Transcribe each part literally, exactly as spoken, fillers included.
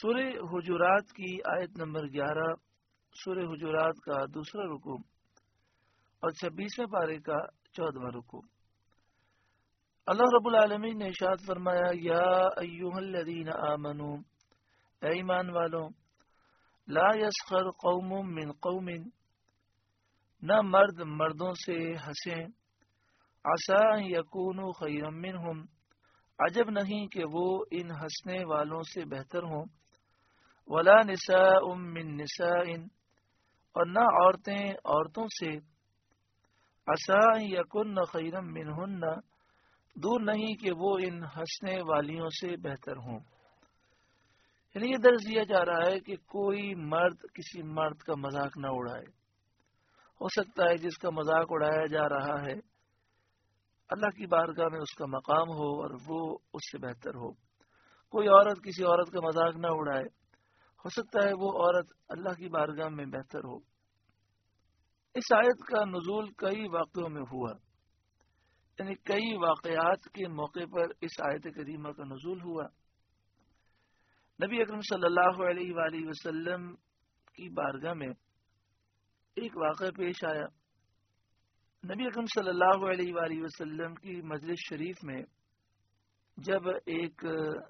سورہ حجرات کی آیت نمبر گیارہ، سورہ حجرات کا دوسرا رکوع اور چھبیسویں پارے کا چودواں رکوع۔ اللہ رب العالمین نے ارشاد فرمایا، یا ایھا الذین آمنوا، اے ایمان والوں، لا یسخر قوم من قوم، نہ مرد مردوں سے ہنسیں، عسیٰ ان یکونوا خیرا منہم، عجب نہیں کہ وہ ان ہنسنے والوں سے بہتر ہوں، ولا نساء من نساء، اور نہ عورتیں عورتوں سے، عسیٰ ان یکن خیرا منہن، دور نہیں کہ وہ ان ہنسنے والیوں سے بہتر ہوں۔ یعنی یہ درس دیا جا رہا ہے کہ کوئی مرد کسی مرد کا مذاق نہ اڑائے۔ ہو سکتا ہے جس کا مذاق اڑایا جا رہا ہے اللہ کی بارگاہ میں اس کا مقام ہو اور وہ اس سے بہتر ہو۔ کوئی عورت کسی عورت کا مذاق نہ اڑائے، ہو سکتا ہے وہ عورت اللہ کی بارگاہ میں بہتر ہو۔ اس آیت کا نزول کئی واقعوں میں ہوا، یعنی کئی واقعات کے موقع پر اس آیت کریمہ کا نزول ہوا۔ نبی اکرم صلی اللہ علیہ وآلہ وسلم کی بارگاہ میں ایک واقعہ پیش آیا۔ نبی اکرم صلی اللہ علیہ وآلہ وسلم کی مجلس شریف میں جب ایک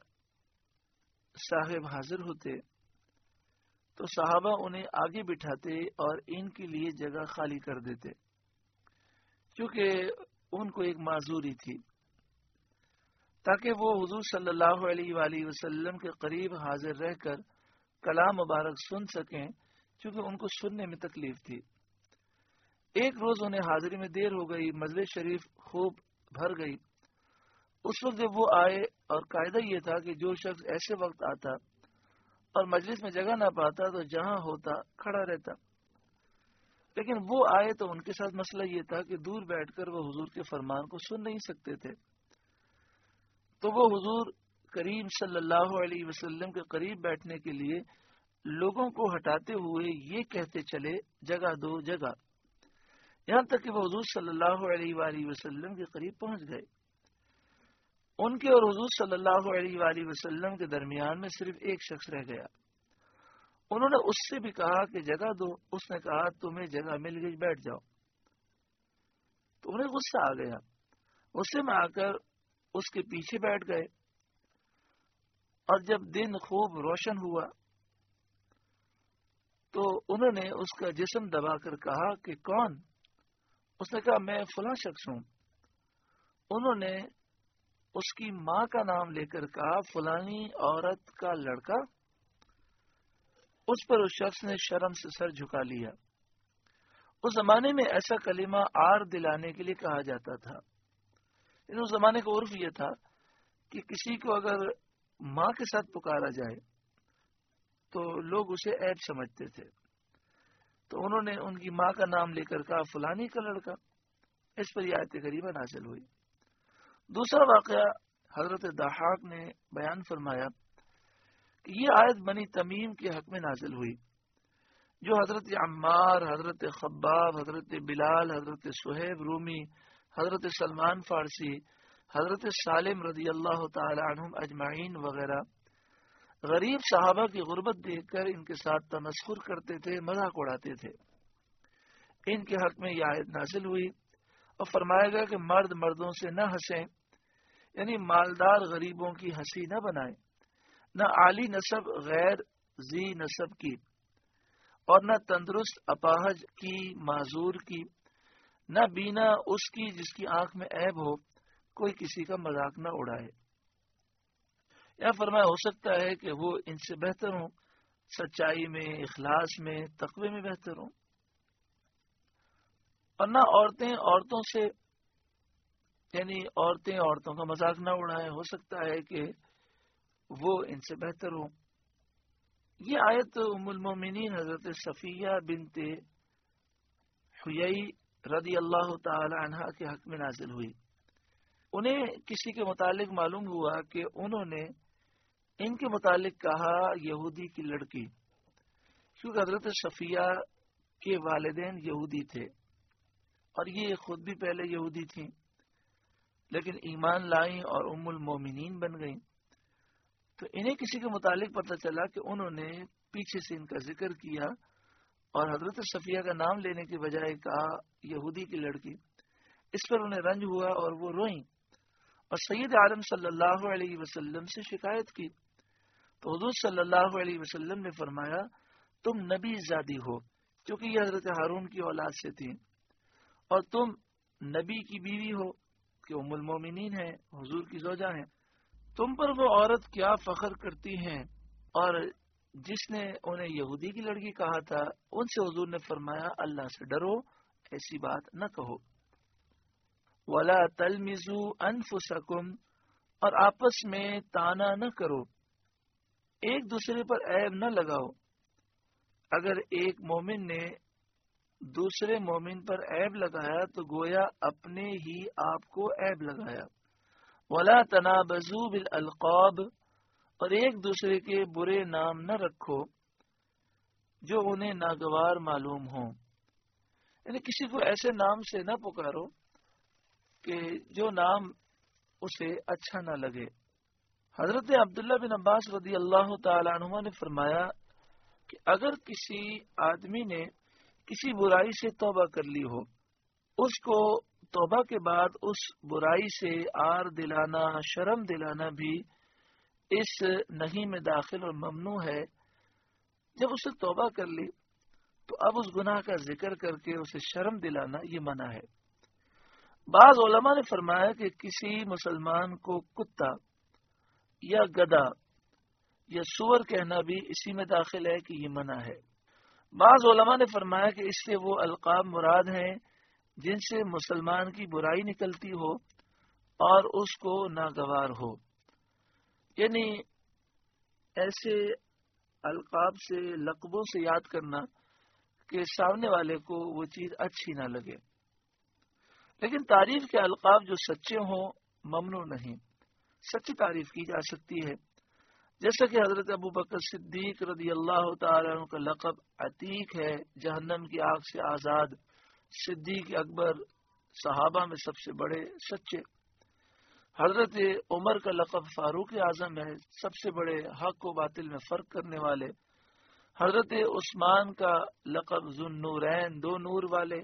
صاحب حاضر ہوتے تو صحابہ انہیں آگے بٹھاتے اور ان کے لیے جگہ خالی کر دیتے، کیونکہ ان کو ایک معذوری تھی، تاکہ وہ حضور صلی اللہ علیہ وآلہ وسلم کے قریب حاضر رہ کر کلام مبارک سن سکیں، کیونکہ ان کو سننے میں تکلیف تھی۔ ایک روز انہیں حاضری میں دیر ہو گئی، مجلس شریف خوب بھر گئی۔ اس وقت جب وہ آئے، اور قاعدہ یہ تھا کہ جو شخص ایسے وقت آتا اور مجلس میں جگہ نہ پاتا تو جہاں ہوتا کھڑا رہتا، لیکن وہ آئے تو ان کے ساتھ مسئلہ یہ تھا کہ دور بیٹھ کر وہ حضور کے فرمان کو سن نہیں سکتے تھے، تو وہ حضور کریم صلی اللہ علیہ وسلم کے قریب بیٹھنے کے لیے لوگوں کو ہٹاتے ہوئے یہ کہتے چلے، جگہ دو جگہ، یہاں تک کہ وہ حضور صلی اللہ علیہ وآلہ وسلم کے قریب پہنچ گئے۔ ان کے اور حضور صلی اللہ علیہ وآلہ وسلم کے درمیان میں صرف ایک شخص رہ گیا۔ انہوں نے اس سے بھی کہا کہ جگہ دو، اس نے کہا تمہیں جگہ مل گئی، بیٹھ جاؤ۔ تو انہیں غصہ آ گیا، غصے میں آ کر اس کے پیچھے بیٹھ گئے، اور جب دن خوب روشن ہوا تو انہوں نے اس کا جسم دبا کر کہا کہ کون؟ اس نے کہا میں فلاں شخص ہوں۔ انہوں نے اس کی ماں کا نام لے کر کہا فلانی عورت کا لڑکا۔ اس پر اس شخص نے شرم سے سر جھکا لیا۔ اس زمانے میں ایسا کلمہ آر دلانے کے لیے کہا جاتا تھا، اس زمانے کا عرف یہ تھا کہ کسی کو اگر ماں کے ساتھ پکارا جائے تو لوگ اسے عیب سمجھتے تھے، تو انہوں نے ان کی ماں کا نام لے کر کہا فلانی کا لڑکا۔ اس پر یہ آیت کریمہ نازل ہوئی۔ دوسرا واقعہ حضرت ضحاک نے بیان فرمایا کہ یہ آیت بنی تمیم کے حق میں نازل ہوئی، جو حضرت عمار، حضرت خباب، حضرت بلال، حضرت صہیب رومی، حضرت سلمان فارسی، حضرت سالم رضی اللہ تعالی عنہم اجمعین وغیرہ غریب صحابہ کی غربت دیکھ کر ان کے ساتھ تمسخر کرتے تھے، مذاق اڑاتے تھے۔ ان کے حق میں یہ آیت نازل ہوئی اور فرمایا گیا کہ مرد مردوں سے نہ ہنسیں، یعنی مالدار غریبوں کی ہنسی نہ بنائیں، نہ عالی نسب غیر ذی نسب کی، اور نہ تندرست اپاہج کی، معذور کی، نہ بینا اس کی جس کی آنکھ میں عیب ہو، کوئی کسی کا مذاق نہ اڑائے۔ یا فرمایا ہو سکتا ہے کہ وہ ان سے بہتر ہوں، سچائی میں، اخلاص میں، تقوی میں بہتر ہوں۔ اور نہ عورتیں عورتوں سے، یعنی عورتیں عورتوں کا مذاق نہ اڑائیں، ہو سکتا ہے کہ وہ ان سے بہتر ہوں۔ یہ آیت ام المومنین حضرت صفیہ بنت حیی رضی اللہ تعالی عنہا کے حق میں نازل ہوئی۔ انہیں کسی کے متعلق معلوم ہوا کہ انہوں نے ان کے متعلق کہا یہودی کی لڑکی، کیونکہ حضرت صفیہ کے والدین یہودی تھے اور یہ خود بھی پہلے یہودی تھیں، لیکن ایمان لائیں اور ام المومنین بن گئیں۔ تو انہیں کسی کے متعلق پتہ چلا کہ انہوں نے پیچھے سے ان کا ذکر کیا اور حضرت صفیہ کا نام لینے کے بجائے کہا یہودی کی لڑکی. اس پر انہیں رنج ہوا اور وہ روئیں اور سید عالم صلی اللہ علیہ وسلم سے شکایت کی. تو حضور صلی اللہ علیہ وسلم نے فرمایا تم نبی زادی ہو، کیونکہ یہ حضرت ہارون کی اولاد سے تھی، اور تم نبی کی بیوی ہو کہ ام المومنین ہیں، حضور کی زوجہ ہیں. تم پر وہ عورت کیا فخر کرتی ہیں، اور جس نے انہیں یہودی کی لڑکی کہا تھا ان سے حضور نے فرمایا اللہ سے ڈرو، ایسی بات نہ کہو. ولا تلمزوا انفسکم، اور آپس میں تانا نہ کرو، ایک دوسرے پر عیب نہ لگاؤ. اگر ایک مومن نے دوسرے مومن پر عیب لگایا تو گویا اپنے ہی آپ کو عیب لگایا. ولا تنابزوا بالالقاب، اور ایک دوسرے کے برے نام نہ رکھو جو انہیں ناگوار معلوم ہوں، یعنی کسی کو ایسے نام سے نہ پکارو کہ جو نام اسے اچھا نہ لگے. حضرت عبداللہ بن عباس رضی اللہ تعالی عنہما نے فرمایا کہ اگر کسی آدمی نے کسی برائی سے توبہ کر لی ہو، اس کو توبہ کے بعد اس برائی سے آر دلانا، شرم دلانا بھی اس نہیں میں داخل اور ممنوع ہے. جب اسے توبہ کر لی تو اب اس گناہ کا ذکر کر کے اسے شرم دلانا یہ منع ہے. بعض علماء نے فرمایا کہ کسی مسلمان کو کتا یا گدھا یا سور کہنا بھی اسی میں داخل ہے کہ یہ منع ہے. بعض علماء نے فرمایا کہ اس سے وہ القاب مراد ہیں جن سے مسلمان کی برائی نکلتی ہو اور اس کو ناگوار ہو، یعنی ایسے القاب سے، لقبوں سے یاد کرنا کہ سامنے والے کو وہ چیز اچھی نہ لگے. لیکن تعریف کے القاب جو سچے ہوں ممنوع نہیں، سچی تعریف کی جا سکتی ہے. جیسا کہ حضرت ابو بکر صدیق رضی اللہ تعالیٰ عنہ کا لقب عتیق ہے، جہنم کی آگ سے آزاد. صدیق اکبر صحابہ میں سب سے بڑے سچے. حضرت عمر کا لقب فاروق اعظم ہے، سب سے بڑے حق و باطل میں فرق کرنے والے. حضرت عثمان کا لقب ذو النورین، دو نور والے،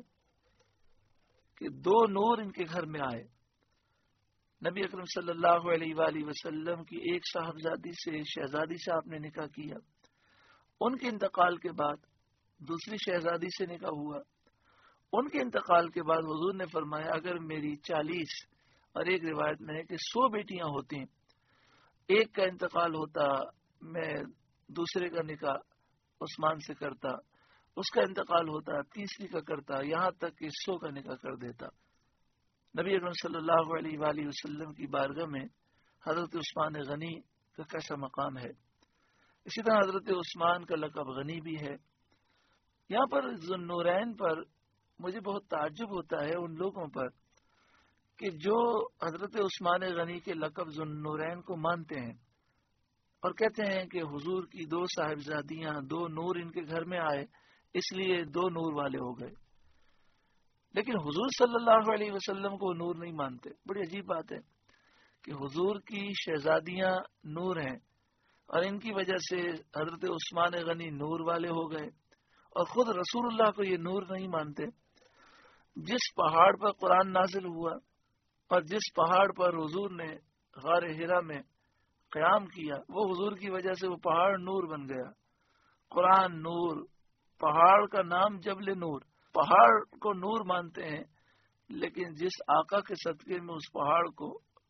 کہ دو نور ان کے گھر میں آئے. نبی اکرم صلی اللہ علیہ وآلہ وسلم کی ایک صاحبزادی سے، شہزادی سے آپ نے نکاح کیا. ان کے انتقال کے بعد دوسری شہزادی سے نکاح ہوا. ان کے انتقال کے بعد حضور نے فرمایا اگر میری چالیس اور ایک روایت میں ہے کہ سو بیٹیاں ہوتی، ایک کا انتقال ہوتا میں دوسرے کا نکاح عثمان سے کرتا، اس کا انتقال ہوتا تیسری کا کرتا، یہاں تک کہ سو کا نکاح کر دیتا. نبی اکرم صلی اللہ علیہ وآلہ وسلم کی بارگاہ میں حضرت عثمان غنی کا کیسا مقام ہے. اسی طرح حضرت عثمان کا لقب غنی بھی ہے. یہاں پر ذو النورین پر مجھے بہت تعجب ہوتا ہے ان لوگوں پر کہ جو حضرت عثمان غنی کے لقب ذو النورین کو مانتے ہیں اور کہتے ہیں کہ حضور کی دو صاحبزادیاں، دو نور ان کے گھر میں آئے اس لیے دو نور والے ہو گئے، لیکن حضور صلی اللہ علیہ وسلم کو نور نہیں مانتے. بڑی عجیب بات ہے کہ حضور کی شہزادیاں نور ہیں اور ان کی وجہ سے حضرت عثمان غنی نور والے ہو گئے، اور خود رسول اللہ کو یہ نور نہیں مانتے. جس پہاڑ پر قرآن نازل ہوا اور جس پہاڑ پر حضور نے غار حرا میں قیام کیا، وہ حضور کی وجہ سے وہ پہاڑ نور بن گیا. قرآن نور، پہاڑ کا نام جبل نور. پہاڑ کو نور مانتے ہیں لیکن جس آقا کے صدقے میں اس پہاڑ کو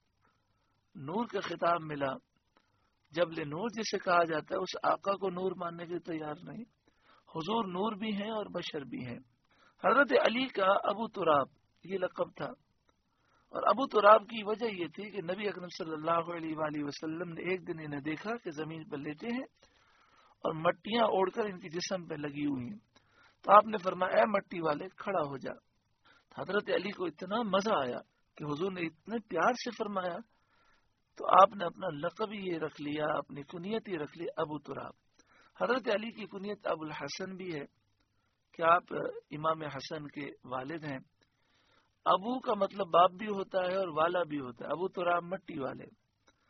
نور کا خطاب ملا، جبل نور جسے کہا جاتا ہے، اس آقا کو نور ماننے کے تیار نہیں. حضور نور بھی ہیں اور بشر بھی ہیں. حضرت علی کا ابو تراب یہ لقب تھا، اور ابو تراب کی وجہ یہ تھی کہ نبی اکرم صلی اللہ علیہ وآلہ وسلم نے ایک دن انہیں دیکھا کہ زمین پر لیٹے ہیں اور مٹیاں اوڑ کر ان کی جسم پہ لگی ہوئی ہیں. تو آپ نے فرمایا اے مٹی والے کھڑا ہو جا. حضرت علی کو اتنا مزہ آیا کہ حضور نے اتنے پیار سے فرمایا تو آپ نے اپنا لقب ہی یہ رکھ لیا، اپنی کنیت ہی رکھ لی ابو تراب. حضرت علی کی کنیت ابو الحسن بھی ہے کہ آپ امام حسن کے والد ہیں. ابو کا مطلب باپ بھی ہوتا ہے اور والا بھی ہوتا ہے. ابو تراب مٹی والے.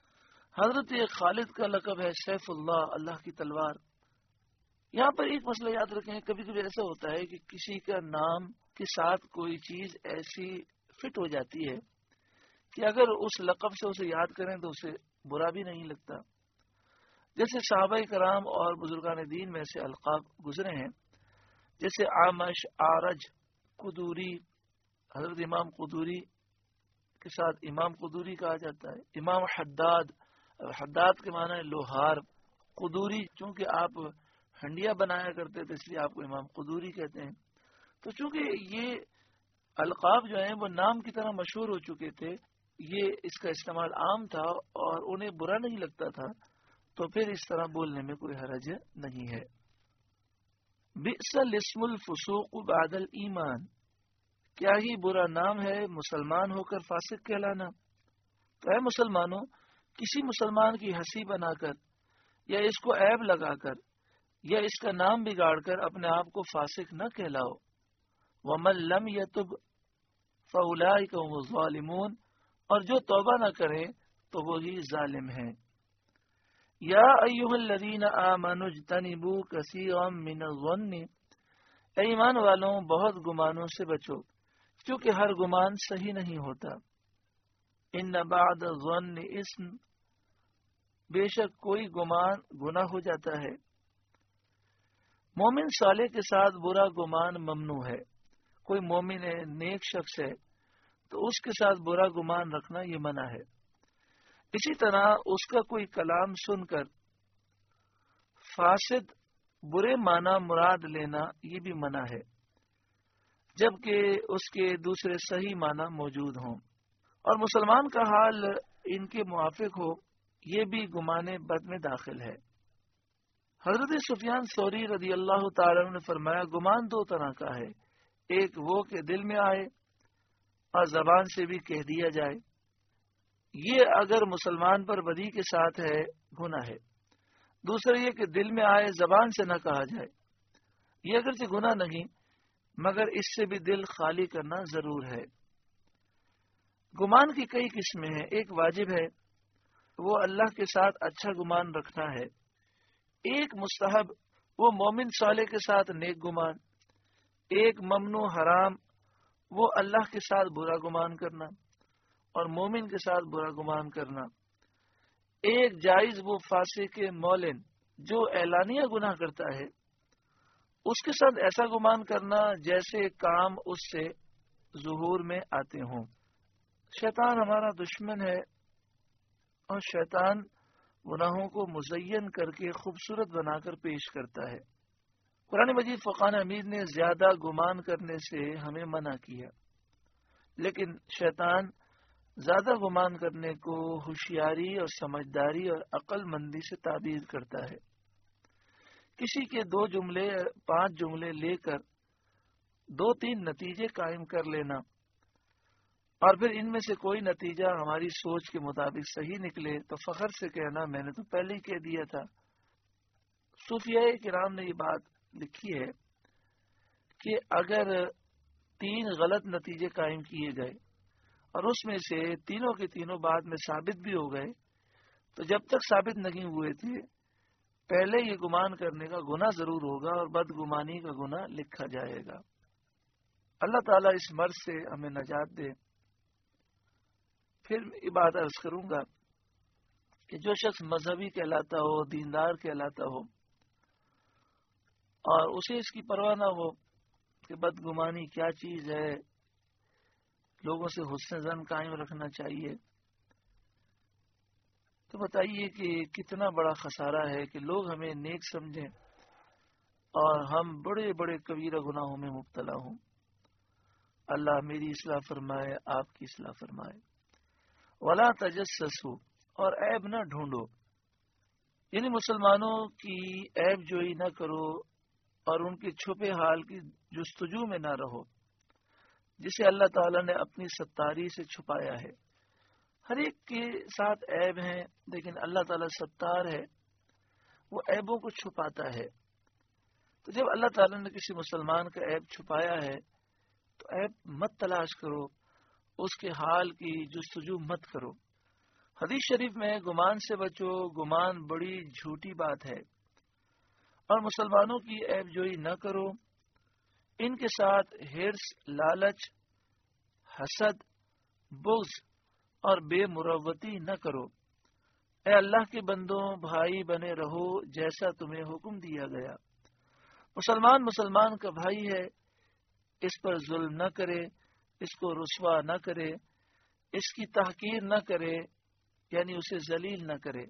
حضرت خالد کا لقب ہے سیف اللہ، اللہ کی تلوار۔ یہاں پر ایک مسئلہ یاد رکھیں، کبھی کبھی ایسا ہوتا ہے کہ کسی کا نام کے ساتھ کوئی چیز ایسی فٹ ہو جاتی ہے کہ اگر اس لقب سے اسے یاد کریں تو اسے برا بھی نہیں لگتا۔ جیسے صحابہ کرام اور بزرگان دین میں سے القاب گزرے ہیں، جیسے عامش، آرج، قدوری۔ حضرت امام قدوری کے ساتھ امام قدوری کہا جاتا ہے۔ امام حداد، حداد کے معنی ہے لوہار۔ قدوری چونکہ آپ ہنڈیا بنایا کرتے تھے اس لیے آپ کو امام قدوری کہتے ہیں۔ تو چونکہ یہ القاب جو ہیں وہ نام کی طرح مشہور ہو چکے تھے، یہ اس کا استعمال عام تھا اور انہیں برا نہیں لگتا تھا، تو پھر اس طرح بولنے میں کوئی حرج نہیں ہے۔ بئس الاسم الفسوق بعد الایمان، کیا ہی برا نام ہے مسلمان ہو کر فاسق کہلانا۔ تو اے مسلمانوں، کسی مسلمان کی ہنسی بنا کر یا اس کو عیب لگا کر یا اس کا نام بگاڑ کر اپنے آپ کو فاسق نہ کہلاؤ۔ ومن لم یتب فاولئک هم الظالمون، اور جو توبہ نہ کریں تو وہی ظالم ہیں۔ یا ایھا الذین آمنوا اجتنبوا کثیرا من الظن، اے ایمان والوں بہت گمانوں سے بچو کیونکہ ہر گمان صحیح نہیں ہوتا۔ ان بعد الظن اسم، بے شک کوئی گمان گناہ ہو جاتا ہے۔ مومن صالح کے ساتھ برا گمان ممنوع ہے۔ کوئی مومن ہے، نیک شخص ہے، تو اس کے ساتھ برا گمان رکھنا یہ منع ہے۔ اسی طرح اس کا کوئی کلام سن کر فاسد برے معنی مراد لینا یہ بھی منع ہے، جبکہ اس کے دوسرے صحیح معنی موجود ہوں اور مسلمان کا حال ان کے موافق ہو، یہ بھی گمان بد میں داخل ہے۔ حضرت سفیان ثوری رضی اللہ تعالی عنہ نے فرمایا، گمان دو طرح کا ہے، ایک وہ کہ دل میں آئے اور زبان سے بھی کہہ دیا جائے، یہ اگر مسلمان پر بدی کے ساتھ ہے گناہ ہے۔ دوسرا یہ کہ دل میں آئے زبان سے نہ کہا جائے، یہ اگرچہ گناہ نہیں مگر اس سے بھی دل خالی کرنا ضرور ہے۔ گمان کی کئی قسمیں ہیں، ایک واجب ہے، وہ اللہ کے ساتھ اچھا گمان رکھنا ہے۔ ایک مستحب، وہ مومن صالح کے ساتھ نیک گمان۔ ایک ممنوع حرام، وہ اللہ کے ساتھ برا گمان کرنا اور مومن کے ساتھ برا گمان کرنا۔ ایک جائز، وہ فاسق مولن جو اعلانیہ گناہ کرتا ہے، اس کے ساتھ ایسا گمان کرنا جیسے کام اس سے ظہور میں آتے ہوں۔ شیطان ہمارا دشمن ہے اور شیطان گناہوں کو مزین کر کے خوبصورت بنا کر پیش کرتا ہے۔ قرآن مجید فرقان حمید نے زیادہ گمان کرنے سے ہمیں منع کیا، لیکن شیطان زیادہ گمان کرنے کو ہوشیاری اور سمجھداری اور عقل مندی سے تعبیر کرتا ہے۔ کسی کے دو جملے پانچ جملے لے کر دو تین نتیجے قائم کر لینا اور پھر ان میں سے کوئی نتیجہ ہماری سوچ کے مطابق صحیح نکلے تو فخر سے کہنا میں نے تو پہلے ہی کہہ دیا تھا۔ صوفیاء کرام نے یہ بات لکھی ہے کہ اگر تین غلط نتیجے قائم کیے گئے اور اس میں سے تینوں کے تینوں بعد میں ثابت بھی ہو گئے تو جب تک ثابت نہیں ہوئے تھے پہلے یہ گمان کرنے کا گناہ ضرور ہوگا اور بدگمانی کا گناہ لکھا جائے گا۔ اللہ تعالیٰ اس مرض سے ہمیں نجات دے۔ پھر یہ بات عرض کروں گا کہ جو شخص مذہبی کہلاتا ہو، دیندار کہلاتا ہو اور اسے اس کی پرواہ نہ ہو کہ بدگمانی کیا چیز ہے، لوگوں سے حسن ظن قائم رکھنا چاہیے، تو بتائیے کہ کتنا بڑا خسارہ ہے کہ لوگ ہمیں نیک سمجھیں اور ہم بڑے بڑے کبیرہ گناہوں میں مبتلا ہوں۔ اللہ میری اصلاح فرمائے، آپ کی اصلاح فرمائے۔ ولا تجسسوا، اور عیب نہ ڈھونڈو، یعنی مسلمانوں کی عیب جوئی نہ کرو اور ان کے چھپے حال کی جستجو میں نہ رہو، جسے اللہ تعالیٰ نے اپنی ستاری سے چھپایا ہے۔ ہر ایک کے ساتھ عیب ہیں لیکن اللہ تعالیٰ ستار ہے، وہ عیبوں کو چھپاتا ہے۔ تو جب اللہ تعالیٰ نے کسی مسلمان کا عیب چھپایا ہے تو عیب مت تلاش کرو، اس کے حال کی جستجو مت کرو۔ حدیث شریف میں گمان سے بچو، گمان بڑی جھوٹی بات ہے، اور مسلمانوں کی عیب جوئی نہ کرو، ان کے ساتھ ہرس، لالچ، حسد، بغض اور بے مروتی نہ کرو۔ اے اللہ کے بندوں، بھائی بنے رہو جیسا تمہیں حکم دیا گیا۔ مسلمان مسلمان کا بھائی ہے، اس پر ظلم نہ کرے، اس کو رسوا نہ کرے، اس کی تحقیر نہ کرے، یعنی اسے ذلیل نہ کرے۔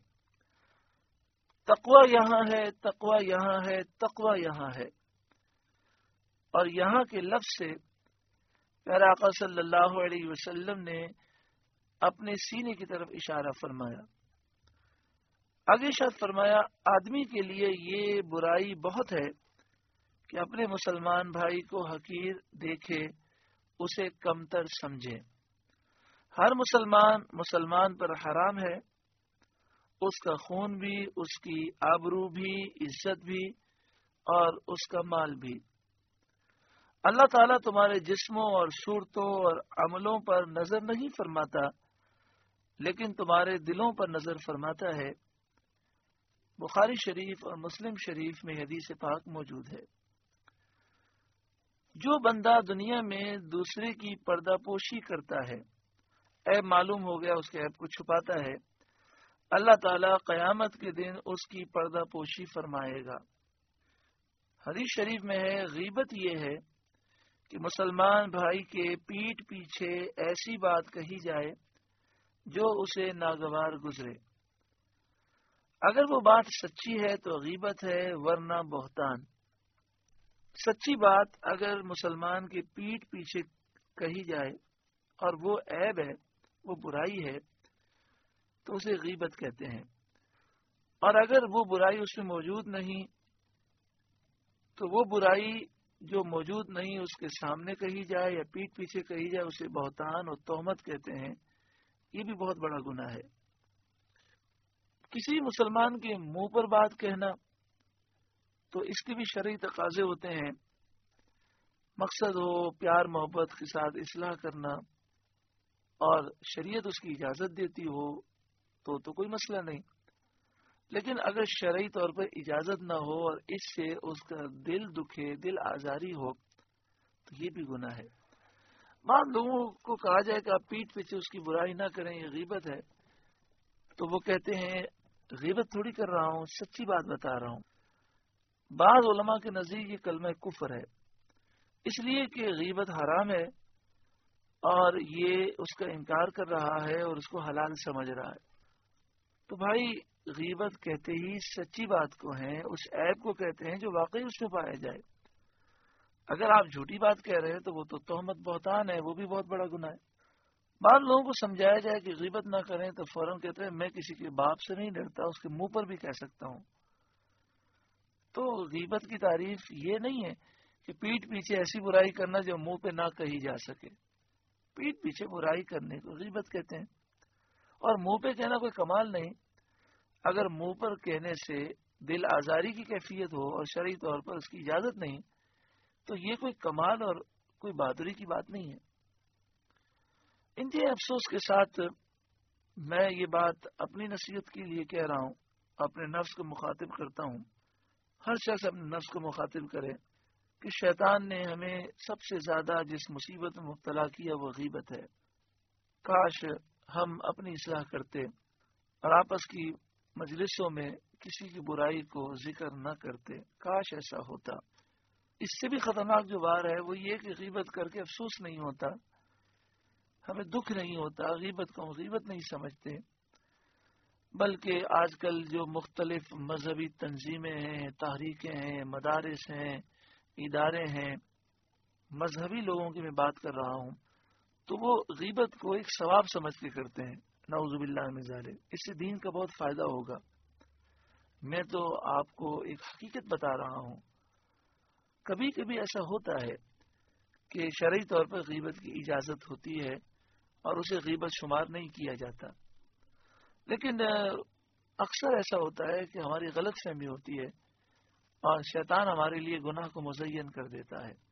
تقوی یہاں ہے، تقوی یہاں ہے، تقوی یہاں ہے۔ اور یہاں کے لفظ سے پیارے آقا صلی اللہ علیہ وسلم نے اپنے سینے کی طرف اشارہ فرمایا۔ آگے ارشاد فرمایا، آدمی کے لیے یہ برائی بہت ہے کہ اپنے مسلمان بھائی کو حقیر دیکھے، اسے کمتر سمجھے۔ ہر مسلمان مسلمان پر حرام ہے، اس کا خون بھی، اس کی آبرو بھی، عزت بھی اور اس کا مال بھی۔ اللہ تعالیٰ تمہارے جسموں اور صورتوں اور عملوں پر نظر نہیں فرماتا، لیکن تمہارے دلوں پر نظر فرماتا ہے۔ بخاری شریف اور مسلم شریف میں حدیث پاک موجود ہے۔ جو بندہ دنیا میں دوسرے کی پردہ پوشی کرتا ہے، عیب معلوم ہو گیا، اس کے عیب کو چھپاتا ہے، اللہ تعالیٰ قیامت کے دن اس کی پردہ پوشی فرمائے گا۔ حدیث شریف میں ہے، غیبت یہ ہے کہ مسلمان بھائی کے پیٹ پیچھے ایسی بات کہی جائے جو اسے ناگوار گزرے۔ اگر وہ بات سچی ہے تو غیبت ہے، ورنہ بہتان۔ سچی بات اگر مسلمان کے پیٹ پیچھے کہی جائے اور وہ عیب ہے، وہ برائی ہے، تو اسے غیبت کہتے ہیں۔ اور اگر وہ برائی اس میں موجود نہیں تو وہ برائی جو موجود نہیں اس کے سامنے کہی جائے یا پیٹ پیچھے کہی جائے، اسے بہتان اور تہمت کہتے ہیں۔ یہ بھی بہت بڑا گناہ ہے۔ کسی مسلمان کے منہ پر بات کہنا تو اس کے بھی شرعی تقاضے ہوتے ہیں۔ مقصد ہو پیار محبت کے ساتھ اصلاح کرنا اور شریعت اس کی اجازت دیتی ہو تو تو کوئی مسئلہ نہیں، لیکن اگر شرعی طور پر اجازت نہ ہو اور اس سے اس کا دل دکھے، دل آزاری ہو، تو یہ بھی گناہ ہے۔ بعض لوگوں کو کہا جائے کہ آپ پیٹھ پیچھے اس کی برائی نہ کریں، یہ غیبت ہے، تو وہ کہتے ہیں غیبت تھوڑی کر رہا ہوں، سچی بات بتا رہا ہوں۔ بعض علماء کے نزدیک یہ کلمہ کفر ہے، اس لیے کہ غیبت حرام ہے اور یہ اس کا انکار کر رہا ہے اور اس کو حلال سمجھ رہا ہے۔ تو بھائی غیبت کہتے ہی سچی بات کو ہیں، اس عیب کو کہتے ہیں جو واقعی اس میں پایا جائے۔ اگر آپ جھوٹی بات کہہ رہے ہیں تو وہ تو تہمت بہتان ہے، وہ بھی بہت بڑا گناہ ہے۔ بعض لوگوں کو سمجھایا جائے کہ غیبت نہ کریں تو فوراً کہتے ہیں میں کسی کے باپ سے نہیں ڈرتا، اس کے منہ پر بھی کہہ سکتا ہوں۔ تو غیبت کی تعریف یہ نہیں ہے کہ پیٹھ پیچھے ایسی برائی کرنا جو منہ پہ نہ کہی جا سکے۔ پیٹھ پیچھے برائی کرنے کو غیبت کہتے ہیں، اور منہ پہ کہنا کوئی کمال نہیں۔ اگر منہ پر کہنے سے دل آزاری کی کیفیت ہو اور شرعی طور پر اس کی اجازت نہیں تو یہ کوئی کمال اور کوئی بہادری کی بات نہیں ہے۔ انتہائی افسوس کے ساتھ میں یہ بات اپنی نصیحت کے لیے کہہ رہا ہوں، اپنے نفس کو مخاطب کرتا ہوں۔ ہر شخص اپنے نفس کو مخاطب کرے کہ شیطان نے ہمیں سب سے زیادہ جس مصیبت میں مبتلا کیا وہ غیبت ہے۔ کاش ہم اپنی اصلاح کرتے اور آپس کی مجلسوں میں کسی کی برائی کو ذکر نہ کرتے، کاش ایسا ہوتا۔ اس سے بھی خطرناک جو بات ہے وہ یہ کہ غیبت کر کے افسوس نہیں ہوتا، ہمیں دکھ نہیں ہوتا، غیبت کو ہم غیبت نہیں سمجھتے، بلکہ آج کل جو مختلف مذہبی تنظیمیں ہیں، تحریکیں ہیں، مدارس ہیں، ادارے ہیں، مذہبی لوگوں کی میں بات کر رہا ہوں، تو وہ غیبت کو ایک ثواب سمجھ کے کرتے ہیں۔ نعوذ باللہ من ذالک، اس سے دین کا بہت فائدہ ہوگا۔ میں تو آپ کو ایک حقیقت بتا رہا ہوں، کبھی کبھی ایسا ہوتا ہے کہ شرعی طور پر غیبت کی اجازت ہوتی ہے اور اسے غیبت شمار نہیں کیا جاتا، لیکن اکثر ایسا ہوتا ہے کہ ہماری غلط فہمی ہوتی ہے اور شیطان ہمارے لیے گناہ کو مزین کر دیتا ہے۔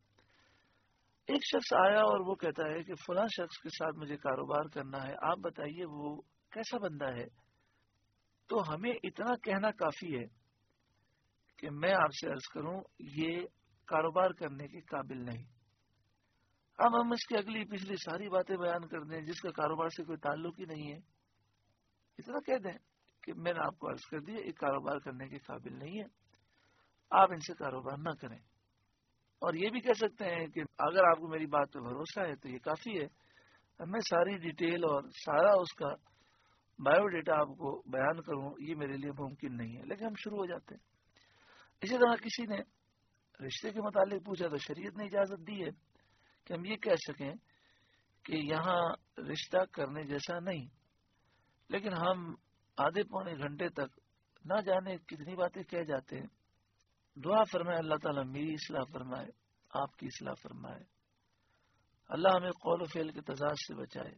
ایک شخص آیا اور وہ کہتا ہے کہ فلاں شخص کے ساتھ مجھے کاروبار کرنا ہے، آپ بتائیے وہ کیسا بندہ ہے، تو ہمیں اتنا کہنا کافی ہے کہ میں آپ سے عرض کروں یہ کاروبار کرنے کے قابل نہیں. اب ہم اس کی اگلی پچھلی ساری باتیں بیان کر دیں جس کا کاروبار سے کوئی تعلق ہی نہیں ہے. اتنا کہہ دیں کہ میں نے آپ کو عرض کر دیا یہ کاروبار کرنے کے قابل نہیں ہے، آپ ان سے کاروبار نہ کریں. اور یہ بھی کہہ سکتے ہیں کہ اگر آپ کو میری بات پہ بھروسہ ہے تو یہ کافی ہے، میں ساری ڈیٹیل اور سارا اس کا بایو ڈیٹا آپ کو بیان کروں یہ میرے لیے ممکن نہیں ہے. لیکن ہم شروع ہو جاتے ہیں. اسی طرح کسی نے رشتے کے متعلق پوچھا تو شریعت نے اجازت دی ہے کہ ہم یہ کہہ سکیں کہ یہاں رشتہ کرنے جیسا نہیں، لیکن ہم آدھے پونے گھنٹے تک نہ جانے کتنی باتیں کہہ جاتے ہیں. دعا فرمائے اللہ تعالیٰ میری اصلاح فرمائے، آپ کی اصلاح فرمائے، اللہ ہمیں قول و فعل کے تضاد سے بچائے.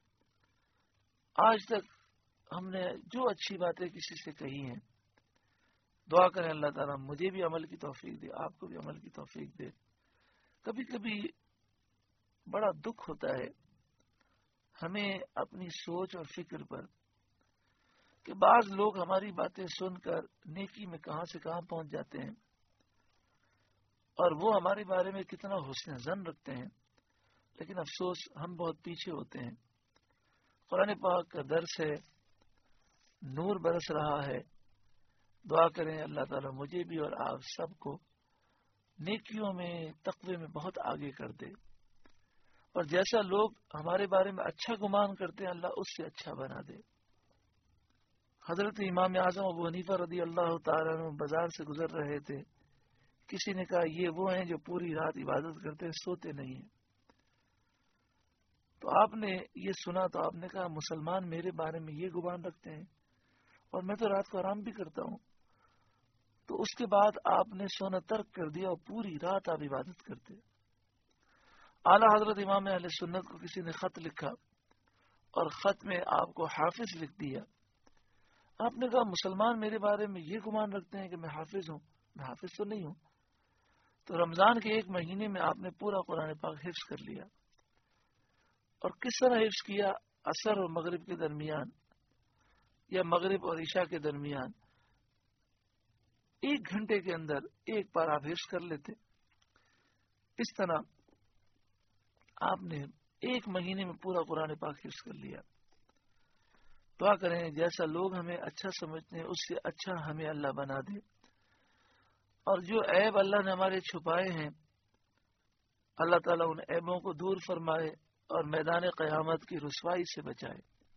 آج تک ہم نے جو اچھی باتیں کسی سے کہی ہیں دعا کریں اللہ تعالیٰ مجھے بھی عمل کی توفیق دے، آپ کو بھی عمل کی توفیق دے. کبھی کبھی بڑا دکھ ہوتا ہے ہمیں اپنی سوچ اور فکر پر کہ بعض لوگ ہماری باتیں سن کر نیکی میں کہاں سے کہاں پہنچ جاتے ہیں اور وہ ہمارے بارے میں کتنا حسن ظن رکھتے ہیں، لیکن افسوس ہم بہت پیچھے ہوتے ہیں. قرآن پاک کا درس ہے، نور برس رہا ہے. دعا کریں اللہ تعالیٰ مجھے بھی اور آپ سب کو نیکیوں میں تقوی میں بہت آگے کر دے، اور جیسا لوگ ہمارے بارے میں اچھا گمان کرتے ہیں اللہ اس سے اچھا بنا دے. حضرت امام اعظم ابو حنیفہ رضی اللہ تعالیٰ عنہ بازار سے گزر رہے تھے. کسی نے کہا یہ وہ ہیں جو پوری رات عبادت کرتے ہیں سوتے نہیں ہیں. تو آپ نے یہ سنا تو آپ نے کہا مسلمان میرے بارے میں یہ گمان رکھتے ہیں اور میں تو رات کو آرام بھی کرتا ہوں. تو اس کے بعد آپ نے سونا ترک کر دیا اور پوری رات آپ عبادت کرتے. اعلیٰ حضرت امام اہل سنت کو کسی نے خط لکھا اور خط میں آپ کو حافظ لکھ دیا. آپ نے کہا مسلمان میرے بارے میں یہ گمان رکھتے ہیں کہ میں حافظ ہوں، میں حافظ تو نہیں ہوں. تو رمضان کے ایک مہینے میں آپ نے پورا قرآن پاک حفظ کر لیا. اور کس طرح حفظ کیا؟ عصر اور مغرب کے درمیان یا مغرب اور عشاء کے درمیان ایک گھنٹے کے اندر ایک بار آپ حفظ کر لیتے. اس طرح آپ نے ایک مہینے میں پورا قرآن پاک حفظ کر لیا. دعا کریں جیسا لوگ ہمیں اچھا سمجھتے ہیں اس سے اچھا ہمیں اللہ بنا دے، اور جو عیب اللہ نے ہمارے چھپائے ہیں اللہ تعالیٰ ان عیبوں کو دور فرمائے اور میدان قیامت کی رسوائی سے بچائے.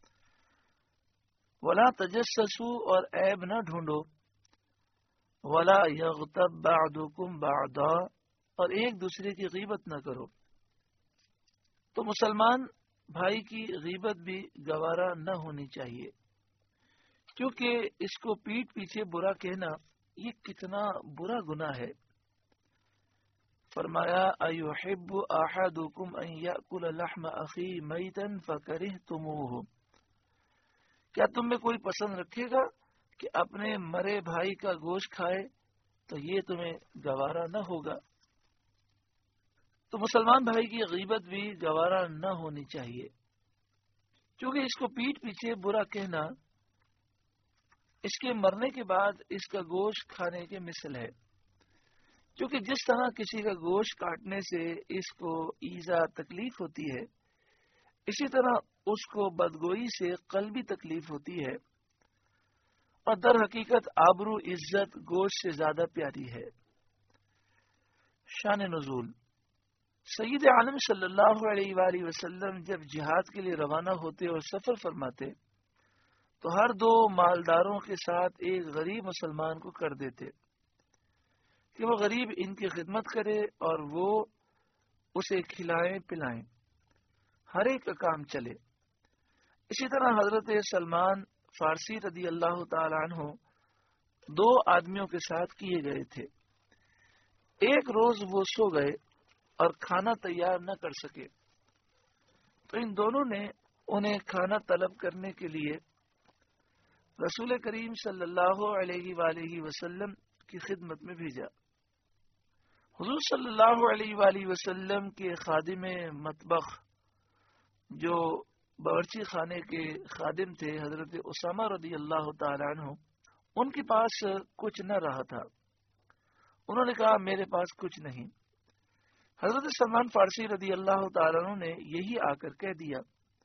ولا تجسسوا اور عیب نہ ڈھونڈو، ولا یغتب بعضکم بعضا اور ایک دوسرے کی غیبت نہ کرو. تو مسلمان بھائی کی غیبت بھی گوارا نہ ہونی چاہیے، کیونکہ اس کو پیٹ پیچھے برا کہنا یہ کتنا برا گناہ ہے. فرمایا ایحب احدکم ان یاکل لحم اخی میتا فکرہتموہ، کیا تم میں کوئی پسند رکھے گا کہ اپنے مرے بھائی کا گوشت کھائے تو یہ تمہیں گوارا نہ ہوگا. تو مسلمان بھائی کی غیبت بھی گوارا نہ ہونی چاہیے، کیونکہ اس کو پیٹ پیچھے برا کہنا اس کے مرنے کے بعد اس کا گوشت کھانے کے مثل ہے. کیونکہ جس طرح کسی کا گوشت کاٹنے سے اس کو ایذا تکلیف ہوتی ہے، اسی طرح اس کو بدگوئی سے قلبی تکلیف ہوتی ہے، اور در حقیقت آبرو عزت گوشت سے زیادہ پیاری ہے. شان نزول، سید عالم صلی اللہ علیہ وآلہ وسلم جب جہاد کے لیے روانہ ہوتے اور سفر فرماتے تو ہر دو مالداروں کے ساتھ ایک غریب مسلمان کو کر دیتے کہ وہ غریب ان کی خدمت کرے اور وہ اسے کھلائیں پلائیں، ہر ایک کا کام چلے. اسی طرح حضرت سلمان فارسی رضی اللہ تعالی عنہ دو آدمیوں کے ساتھ کیے گئے تھے. ایک روز وہ سو گئے اور کھانا تیار نہ کر سکے، تو ان دونوں نے انہیں کھانا طلب کرنے کے لیے رسول کریم صلی اللہ علیہ وآلہ وسلم کی خدمت میں بھیجا. حضور صلی اللہ علیہ وآلہ وسلم کے خادم مطبخ جو باورچی خانے کے خادم تھے حضرت اسامہ رضی اللہ تعالیٰ عنہ، ان کے پاس کچھ نہ رہا تھا. انہوں نے کہا میرے پاس کچھ نہیں. حضرت سلمان فارسی رضی اللہ تعالیٰ عنہ نے یہی آ کر کہہ دیا.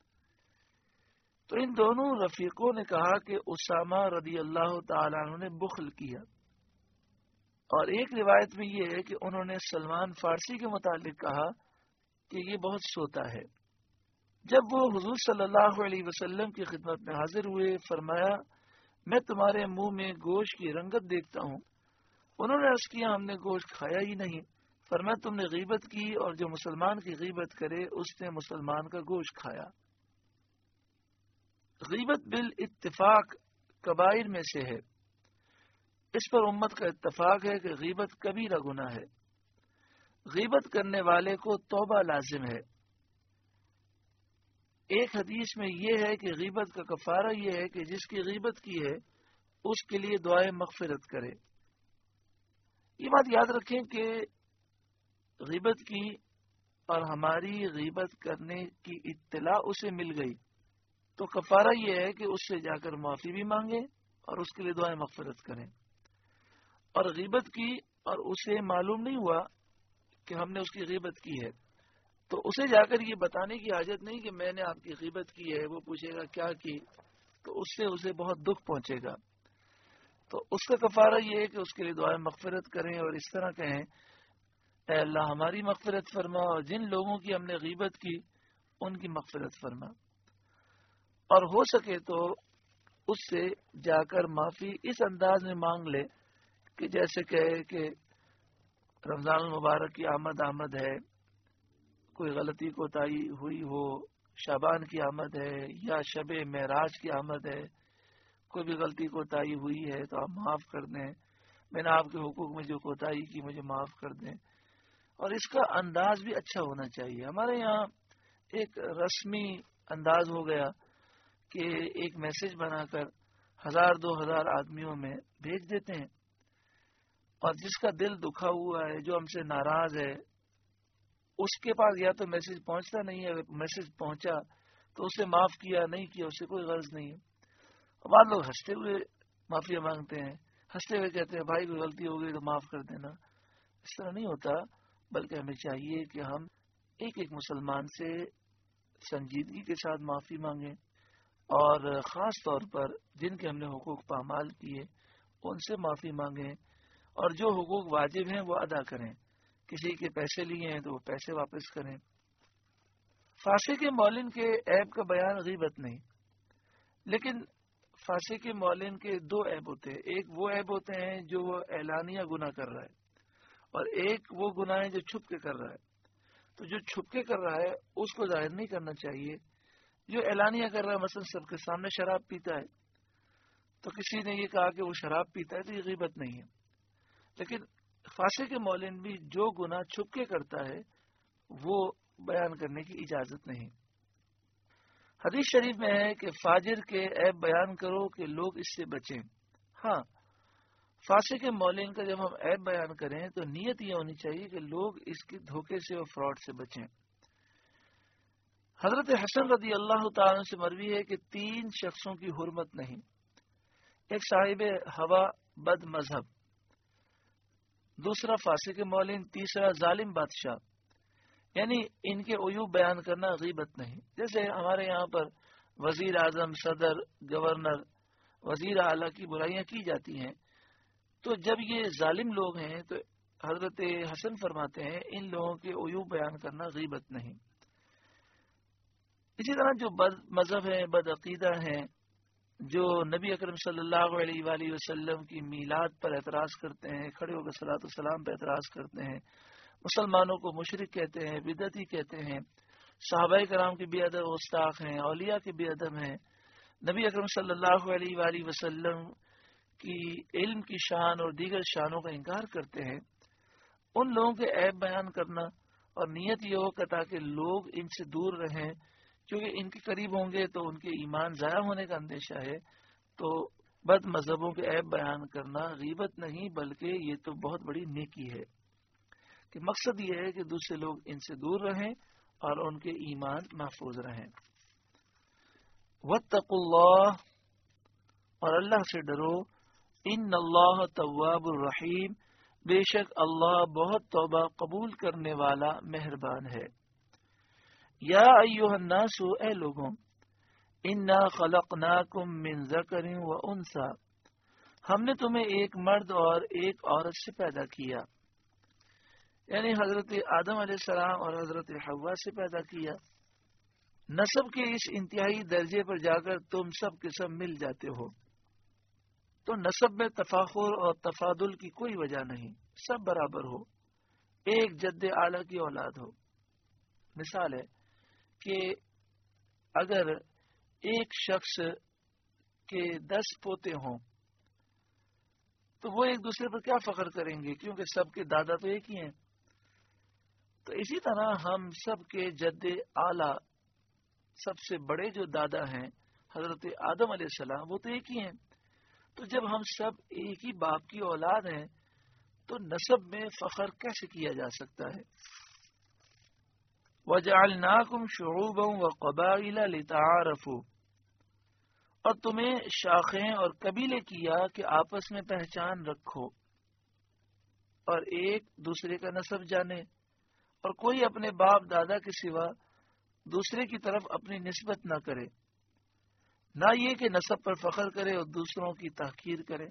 تو ان دونوں رفیقوں نے کہا کہ اسامہ رضی اللہ تعالیٰ عنہ نے بخل کیا. اور ایک روایت میں یہ ہے کہ انہوں نے سلمان فارسی کے متعلق کہا کہ یہ بہت سوتا ہے. جب وہ حضور صلی اللہ علیہ وسلم کی خدمت میں حاضر ہوئے، فرمایا میں تمہارے منہ میں گوشت کی رنگت دیکھتا ہوں. انہوں نے عرض کیا ہم نے گوشت کھایا ہی نہیں. فرمایا تم نے غیبت کی، اور جو مسلمان کی غیبت کرے اس نے مسلمان کا گوشت کھایا. غیبت بالاتفاق کبائر میں سے ہے. اس پر امت کا اتفاق ہے کہ غیبت کبیرہ گناہ ہے. غیبت کرنے والے کو توبہ لازم ہے. ایک حدیث میں یہ ہے کہ غیبت کا کفارہ یہ ہے کہ جس کی غیبت کی ہے اس کے لیے دعائیں مغفرت کرے. یہ بات یاد رکھیں کہ غیبت کی اور ہماری غیبت کرنے کی اطلاع اسے مل گئی تو کفارہ یہ ہے کہ اس سے جا کر معافی بھی مانگے اور اس کے لیے دعائیں مغفرت کریں. اور غیبت کی اور اسے معلوم نہیں ہوا کہ ہم نے اس کی غیبت کی ہے تو اسے جا کر یہ بتانے کی حاجت نہیں کہ میں نے آپ کی غیبت کی ہے. وہ پوچھے گا کیا کی، تو اس سے اسے بہت دکھ پہنچے گا. تو اس کا کفارہ یہ ہے کہ اس کے لیے دعائیں مغفرت کریں اور اس طرح کہیں اے اللہ ہماری مغفرت فرما اور جن لوگوں کی ہم نے غیبت کی ان کی مغفرت فرما. اور ہو سکے تو اس سے جا کر معافی اس انداز میں مانگ لے کہ جیسے کہے کہ رمضان المبارک کی آمد آمد ہے، کوئی غلطی کوتاہی ہوئی ہو، شعبان کی آمد ہے یا شب معراج کی آمد ہے، کوئی بھی غلطی کوتاہی ہوئی ہے تو آپ معاف کر دیں. میں نے آپ کے حقوق میں جو کوتاہی کی مجھے معاف کر دیں. اور اس کا انداز بھی اچھا ہونا چاہیے. ہمارے یہاں ایک رسمی انداز ہو گیا کہ ایک میسج بنا کر ہزار دو ہزار آدمیوں میں بھیج دیتے ہیں اور جس کا دل دکھا ہوا ہے، جو ہم سے ناراض ہے، اس کے پاس یا تو میسج پہنچتا نہیں ہے، میسج پہنچا تو اسے معاف کیا نہیں کیا اسے کوئی غرض نہیں ہے. بعض لوگ ہنستے ہوئے معافی مانگتے ہیں، ہنستے ہوئے کہتے ہیں بھائی کوئی غلطی ہو گئی تو معاف کر دینا. اس طرح نہیں ہوتا، بلکہ ہمیں چاہیے کہ ہم ایک ایک مسلمان سے سنجیدگی کے ساتھ معافی مانگیں اور خاص طور پر جن کے ہم نے حقوق پامال کیے ان سے معافی مانگیں اور جو حقوق واجب ہیں وہ ادا کریں. کسی کے پیسے لیے ہیں تو وہ پیسے واپس کریں. فاسق کے مولن کے عیب کا بیان غیبت نہیں، لیکن فاسق کے مولن کے دو عیب ہوتے ہیں. ایک وہ عیب ہوتے ہیں جو وہ اعلانیہ گناہ کر رہا ہے اور ایک وہ گناہ ہے جو چھپ کے کر رہا ہے. تو جو چھپ کے کر رہا ہے اس کو ظاہر نہیں کرنا چاہیے. جو اعلانیہ کر رہا ہے مثلا سب کے سامنے شراب پیتا ہے تو کسی نے یہ کہا کہ وہ شراب پیتا ہے تو یہ غیبت نہیں ہے. لیکن فاسق کے مولن بھی جو گناہ چھپ کے کرتا ہے وہ بیان کرنے کی اجازت نہیں. حدیث شریف میں ہے کہ فاجر کے عیب بیان کرو کہ لوگ اس سے بچیں. ہاں، فاسق کے مولن کا جب ہم عیب بیان کریں تو نیت یہ ہونی چاہیے کہ لوگ اس کے دھوکے سے اور فراڈ سے بچیں. حضرت حسن رضی اللہ تعالیٰ سے مروی ہے کہ تین شخصوں کی حرمت نہیں: ایک صاحب ہوا بد مذہب، دوسرا فاسق مولن، تیسرا ظالم بادشاہ. یعنی ان کے عیوب بیان کرنا غیبت نہیں. جیسے ہمارے یہاں پر وزیر اعظم، صدر، گورنر، وزیر اعلیٰ کی برائیاں کی جاتی ہیں تو جب یہ ظالم لوگ ہیں تو حضرت حسن فرماتے ہیں ان لوگوں کے عیوب بیان کرنا غیبت نہیں. اسی طرح جو بد مذہب ہیں، بد عقیدہ ہیں، جو نبی اکرم صلی اللہ علیہ وآلہ وسلم کی میلاد پر اعتراض کرتے ہیں، کھڑے ہو کر صلاۃ والسلام پر اعتراض کرتے ہیں، مسلمانوں کو مشرک کہتے ہیں، بدعتی کہتے ہیں، صحابہ کرام کے بے ادب گستاخ ہیں، اولیاء کے بے ادب ہیں، نبی اکرم صلی اللہ علیہ وآلہ وسلم کی علم کی شان اور دیگر شانوں کا انکار کرتے ہیں، ان لوگوں کے عیب بیان کرنا اور نیت یہ ہو کہ تاکہ لوگ ان سے دور رہیں کیونکہ ان کے قریب ہوں گے تو ان کے ایمان ضائع ہونے کا اندیشہ ہے. تو بد مذہبوں کے عیب بیان کرنا غیبت نہیں بلکہ یہ تو بہت بڑی نیکی ہے کہ مقصد یہ ہے کہ دوسرے لوگ ان سے دور رہیں اور ان کے ایمان محفوظ رہیں. واتقوا اللہ، اور اللہ سے ڈرو، ان اللہ تواب الرحیم، بے شک اللہ بہت توبہ قبول کرنے والا مہربان ہے۔ یا ایھا الناس، اے لوگوں، انا خلقناکم من ذکر و انثی، ہم نے تمہیں ایک مرد اور ایک عورت سے پیدا کیا، یعنی حضرت آدم علیہ السلام اور حضرت حوا سے پیدا کیا۔ نسب کے اس انتہائی درجے پر جا کر تم سب کے سب مل جاتے ہو، تو نسب میں تفاخر اور تفاضل کی کوئی وجہ نہیں، سب برابر ہو، ایک جد اعلیٰ کی اولاد ہو۔ مثال ہے کہ اگر ایک شخص کے دس پوتے ہوں تو وہ ایک دوسرے پر کیا فخر کریں گے، کیونکہ سب کے دادا تو ایک ہی ہیں۔ تو اسی طرح ہم سب کے جد اعلیٰ، سب سے بڑے جو دادا ہیں حضرت آدم علیہ السلام، وہ تو ایک ہی ہیں۔ تو جب ہم سب ایک ہی باپ کی اولاد ہیں تو نسب میں فخر کیسے کیا جا سکتا ہے؟ وَجَعَلْنَاكُمْ شُعُوبًا وَقَبَائِلَ لِتَعَارَفُوا، اور تمہیں شاخیں اور قبیلے کیا کہ آپس میں پہچان رکھو اور ایک دوسرے کا نسب جانے، اور کوئی اپنے باپ دادا کے سوا دوسرے کی طرف اپنی نسبت نہ کرے، نہ یہ کہ نسب پر فخر کرے اور دوسروں کی تحقیر کرے۔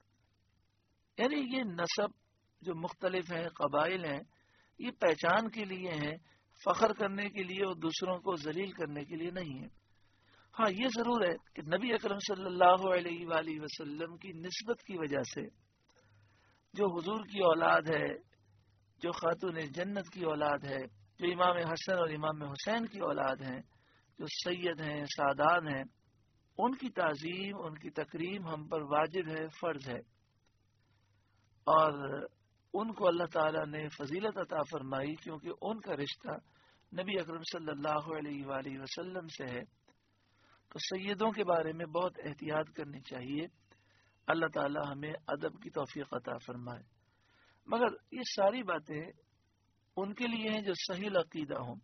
یعنی یہ نسب جو مختلف ہیں، قبائل ہیں، یہ پہچان کے لیے ہیں، فخر کرنے کے لیے اور دوسروں کو ذلیل کرنے کے لیے نہیں ہے۔ ہاں یہ ضرور ہے کہ نبی اکرم صلی اللہ علیہ وآلہ وسلم کی نسبت کی وجہ سے جو حضور کی اولاد ہے، جو خاتون جنت کی اولاد ہے، جو امام حسن اور امام حسین کی اولاد ہیں، جو سید ہیں، سادات ہیں، ان کی تعظیم، ان کی تکریم ہم پر واجب ہے، فرض ہے، اور ان کو اللہ تعالیٰ نے فضیلت عطا فرمائی کیونکہ ان کا رشتہ نبی اکرم صلی اللہ علیہ وآلہ وسلم سے ہے۔ تو سیدوں کے بارے میں بہت احتیاط کرنی چاہیے، اللہ تعالیٰ ہمیں ادب کی توفیق عطا فرمائے۔ مگر یہ ساری باتیں ان کے لیے ہیں جو صحیح عقیدہ ہوں،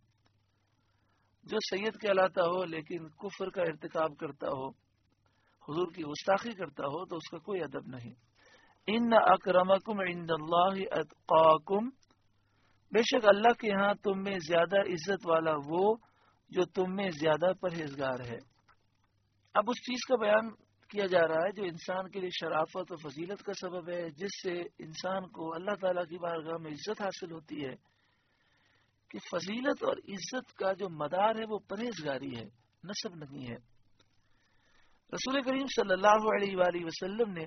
جو سید کہلاتا ہو لیکن کفر کا ارتکاب کرتا ہو، حضور کی گستاخی کرتا ہو، تو اس کا کوئی ادب نہیں۔ ان اکرمکم عند اللہ اتقاکم، بے شک اللہ کے ہاں تم میں زیادہ عزت والا وہ جو تم میں زیادہ پرہیزگار ہے۔ اب اس چیز کا بیان کیا جا رہا ہے جو انسان کے لیے شرافت و فضیلت کا سبب ہے، جس سے انسان کو اللہ تعالیٰ کی بارگاہ میں عزت حاصل ہوتی ہے، کہ فضیلت اور عزت کا جو مدار ہے وہ پرہیزگاری ہے، نسب نہیں ہے۔ رسول کریم صلی اللہ علیہ وآلہ وسلم نے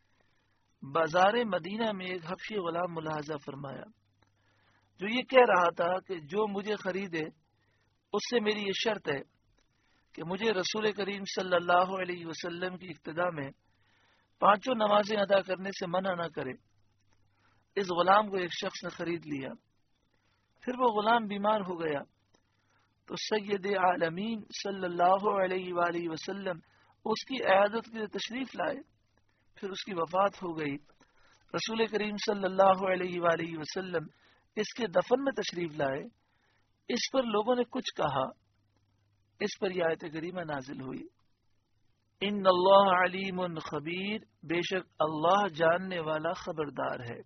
بازار مدینہ میں ایک حبشی غلام ملاحظہ فرمایا جو یہ کہہ رہا تھا کہ جو مجھے خریدے اس سے میری یہ شرط ہے کہ مجھے رسول کریم صلی اللہ علیہ وسلم کی اقتداء میں پانچوں نمازیں ادا کرنے سے منع نہ کرے۔ اس غلام کو ایک شخص نے خرید لیا، پھر وہ غلام بیمار ہو گیا تو سید عالمین صلی اللہ علیہ وآلہ وسلم اس کی عیادت کے لیے تشریف لائے، پھر اس کی وفات ہو گئی۔ رسول کریم صلی اللہ علیہ وآلہ وسلم اس کے دفن میں تشریف لائے، اس پر لوگوں نے کچھ کہا، اس پر یہ آیت کریمہ نازل ہوئی، ان اللہ علیم خبیر، بے شک اللہ جاننے والا خبردار ہے۔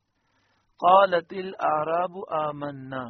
قالت الاعراب آمنا،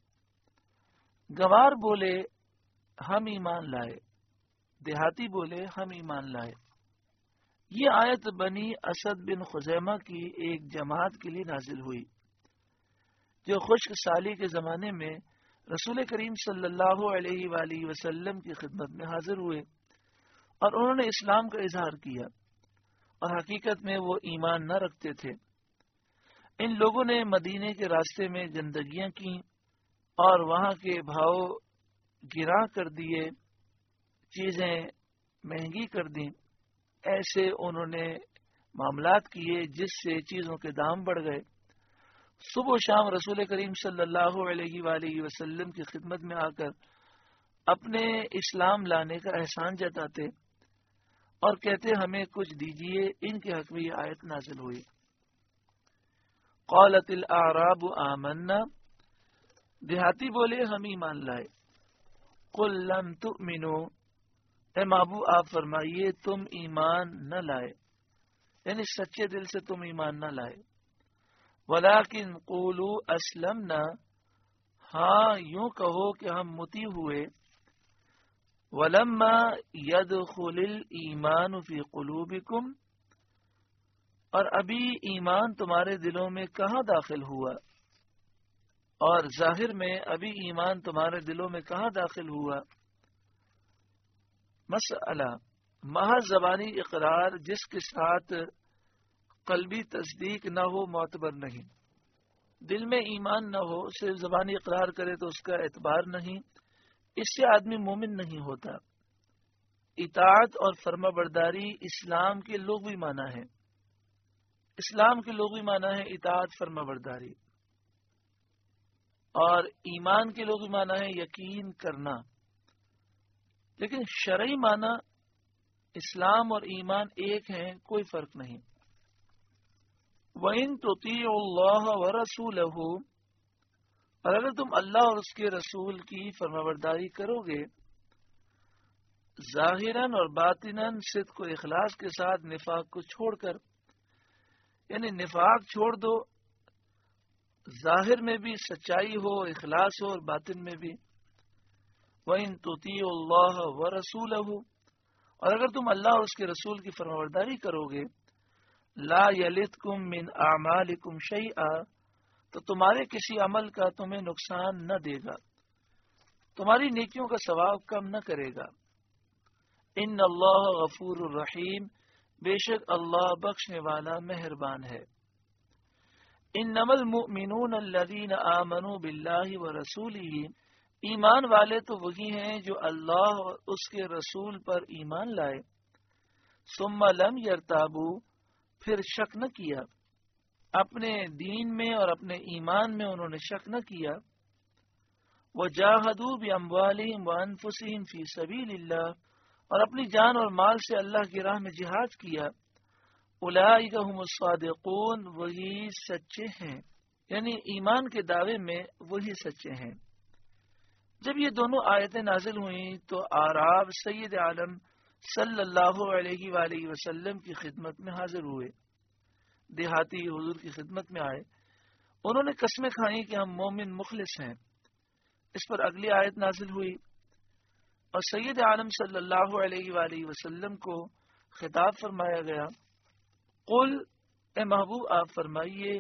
گوار بولے ہم ایمان لائے، دیہاتی بولے ہم ایمان لائے۔ یہ آیت بنی اسد بن خزیمہ کی ایک جماعت کے لیے نازل ہوئی جو خشک سالی کے زمانے میں رسول کریم صلی اللہ علیہ وآلہ وسلم کی خدمت میں حاضر ہوئے اور انہوں نے اسلام کا اظہار کیا، اور حقیقت میں وہ ایمان نہ رکھتے تھے۔ ان لوگوں نے مدینے کے راستے میں گندگیاں کی اور وہاں کے بھاؤ گراں کر دیے، چیزیں مہنگی کر دیں، ایسے انہوں نے معاملات کیے جس سے چیزوں کے دام بڑھ گئے۔ صبح و شام رسول کریم صلی اللہ علیہ وآلہ وسلم کی خدمت میں آ کر اپنے اسلام لانے کا احسان جتاتے اور کہتے ہمیں کچھ دیجئے۔ ان کے حق میں یہ آیت نازل ہوئی، قالت الاعراب آمنا، دیہاتی بولے ہم ایمان لائے، قل لم تؤمنوا، اے محبوب آپ فرمائیے تم ایمان نہ لائے، یعنی سچے دل سے تم ایمان نہ لائے، ولیکن قولوا اسلمنا، ہاں یوں کہو کہ ہم مطیع ہوئے، ولما يدخل الایمان فی قلوبکم، اور ابھی ایمان تمہارے دلوں میں کہاں داخل ہوا، اور ظاہر میں ابھی ایمان تمہارے دلوں میں کہاں داخل ہوا۔ مسئلہ محض زبانی اقرار جس کے ساتھ قلبی تصدیق نہ ہو معتبر نہیں، دل میں ایمان نہ ہو، صرف زبانی اقرار کرے تو اس کا اعتبار نہیں، اس سے آدمی مومن نہیں ہوتا۔ اطاعت اور فرما برداری اسلام کے لغوی معنی ہے، اسلام کے لغوی معنی ہے اطاعت فرما برداری، اور ایمان کے لغوی معنی ہے یقین کرنا، لیکن شرعی معنی اسلام اور ایمان ایک ہیں، کوئی فرق نہیں۔ وَإِن تُطِيعُوا اللَّهَ وَرَسُولَهُ، اور اگر تم اللہ اور اس کے رسول کی فرمانبرداری کرو گے، ظاہراً اور باطناً، صدق و اخلاص کے ساتھ، نفاق کو چھوڑ کر، یعنی نفاق چھوڑ دو، ظاہر میں بھی سچائی ہو، اخلاص ہو، اور باطن میں بھی۔ وَإِن تُطِيعُوا اللَّهَ وَرَسُولَهُ، اور اگر تم اللہ اور اس کے رسول کی فرمانبرداری کرو گے، لا یلتکم من اعمالکم شیئا، تو تمہارے کسی عمل کا تمہیں نقصان نہ دے گا، تمہاری نیکیوں کا ثواب کم نہ کرے گا۔ ان اللہ غفور الرحیم، بے شک اللہ بخشنے والا مہربان ہے۔ انما المؤمنون الذین آمنوا باللہ ورسولہ، ایمان والے تو وہی ہیں جو اللہ اور اس کے رسول پر ایمان لائے، ثم لم یرتابوا، پھر شک نہ کیا، اپنے دین میں اور اپنے ایمان میں انہوں نے شک نہ کیا۔ وجاہدوا باموالہم وانفسہم فی سبیل اللہ، اور اپنی جان اور مال سے اللہ کی راہ میں جہاد کیا۔ اولئک ھم الصادقون، وہی سچے ہیں، یعنی ایمان کے دعوے میں وہی سچے ہیں۔ جب یہ دونوں آیتیں نازل ہوئیں تو اعراب سید عالم صلی اللہ علیہ وآلہ وسلم کی خدمت میں حاضر ہوئے، دیہاتی حضور کی خدمت میں آئے، انہوں نے قسمیں کھائیں کہ ہم مومن مخلص ہیں۔ اس پر اگلی آیت نازل ہوئی اور سید عالم صلی اللہ علیہ وآلہ وسلم کو خطاب فرمایا گیا، قل، اے محبوب آپ فرمائیے،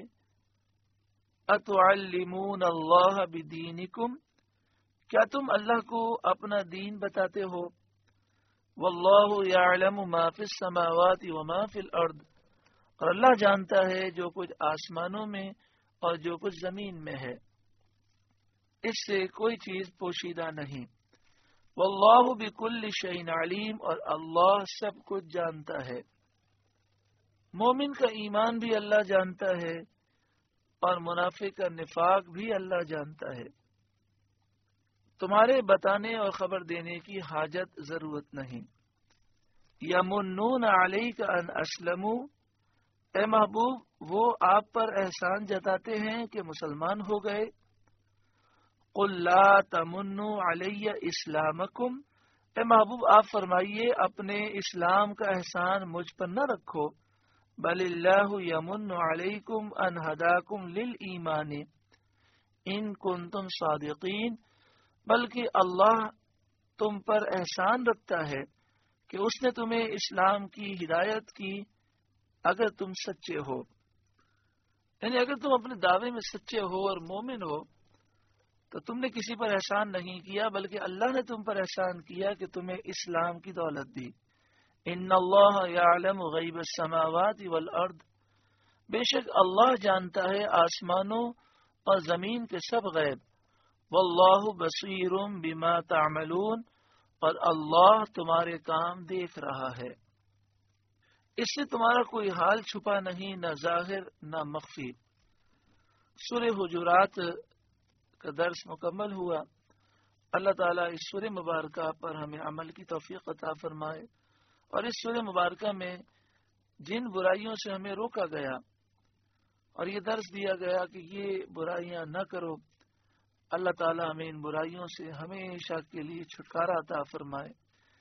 اتعلمون اللہ بدینکم، کیا تم اللہ کو اپنا دین بتاتے ہو؟ واللہ یعلم ما فی السماوات وما فی الارض، اور اللہ جانتا ہے جو کچھ آسمانوں میں اور جو کچھ زمین میں ہے، اس سے کوئی چیز پوشیدہ نہیں۔ واللہ بکل شیء علیم، اور اللہ سب کچھ جانتا ہے۔ مومن کا ایمان بھی اللہ جانتا ہے، اور منافق کا نفاق بھی اللہ جانتا ہے۔ تمہارے بتانے اور خبر دینے کی حاجت ضرورت نہیں۔ یمنون علیک ان اسلموا، اے محبوب وہ آپ پر احسان جتاتے ہیں کہ مسلمان ہو گئے۔ قل لا تمنوا علی اسلامکم، اے محبوب آپ فرمائیے اپنے اسلام کا احسان مجھ پر نہ رکھو، بل اللہ یمن علیکم ان ہداکم للایمان ان کنتم صادقین، بلکہ اللہ تم پر احسان رکھتا ہے کہ اس نے تمہیں اسلام کی ہدایت کی اگر تم سچے ہو، یعنی اگر تم اپنے دعوے میں سچے ہو اور مومن ہو تو تم نے کسی پر احسان نہیں کیا، بلکہ اللہ نے تم پر احسان کیا کہ تمہیں اسلام کی دولت دی۔ ان اللہ یعلم غیب السماوات والارض، بے شک اللہ جانتا ہے آسمانوں اور زمین کے سب غیب۔ واللہ بصیر بما تعملون، اور اللہ تمہارے کام دیکھ رہا ہے، اس سے تمہارا کوئی حال چھپا نہیں، نہ ظاہر نہ مخفی۔ سورہ حجرات کا درس مکمل ہوا۔ اللہ تعالیٰ اس سورہ مبارکہ پر ہمیں عمل کی توفیق عطا فرمائے، اور اس سورہ مبارکہ میں جن برائیوں سے ہمیں روکا گیا اور یہ درس دیا گیا کہ یہ برائیاں نہ کرو، اللہ تعالیٰ ہمیں ان برائیوں سے ہمیشہ کے لیے چھٹکارا عطا فرمائے۔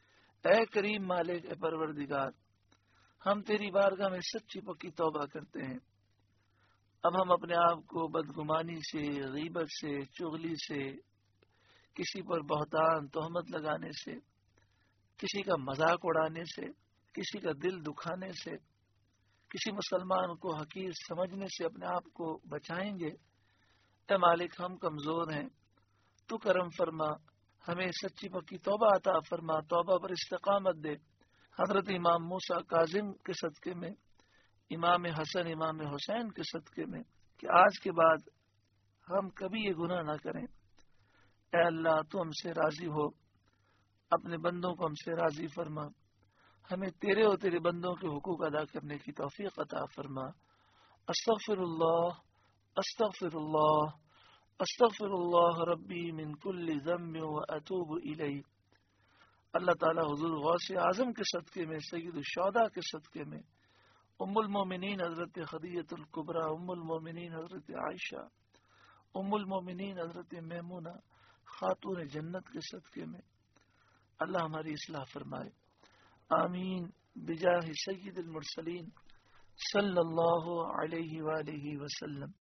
اے کریم مالک، اے پروردگار، ہم تیری بارگاہ میں سچی پکی توبہ کرتے ہیں۔ اب ہم اپنے آپ کو بدگمانی سے، غیبت سے، چغلی سے، کسی پر بہتان تہمت لگانے سے، کسی کا مذاق اڑانے سے، کسی کا دل دکھانے سے، کسی مسلمان کو حقیر سمجھنے سے اپنے آپ کو بچائیں گے۔ اے مالک، ہم کمزور ہیں، تو کرم فرما، ہمیں سچی پکی توبہ عطا فرما، توبہ پر استقامت دے۔ حضرت امام موسیٰ کاظم کے صدقے میں، امام حسن امام حسین کے صدقے میں، کہ آج کے بعد ہم کبھی یہ گناہ نہ کریں۔ اے اللہ، تو ہم سے راضی ہو، اپنے بندوں کو ہم سے راضی فرما، ہمیں تیرے اور تیرے بندوں کے حقوق ادا کرنے کی توفیق عطا فرما۔ استغفر اللہ استغفر اللہ استغفر اللہ ربی من کل ذنب واتوب الیہ۔ اللہ تعالی حضور غوث اعظم کے صدقے میں، سید الشہداء کے صدقے میں، ام المومنین حضرت خدیجہ الکبریٰ، ام المومنین حضرت عائشہ، ام المومنین حضرت میمونہ خاتون جنت کے صدقے میں اللہ ہماری اصلاح فرمائے۔ آمین بجاہ سید المرسلین صلی اللہ علیہ وآلہ وسلم۔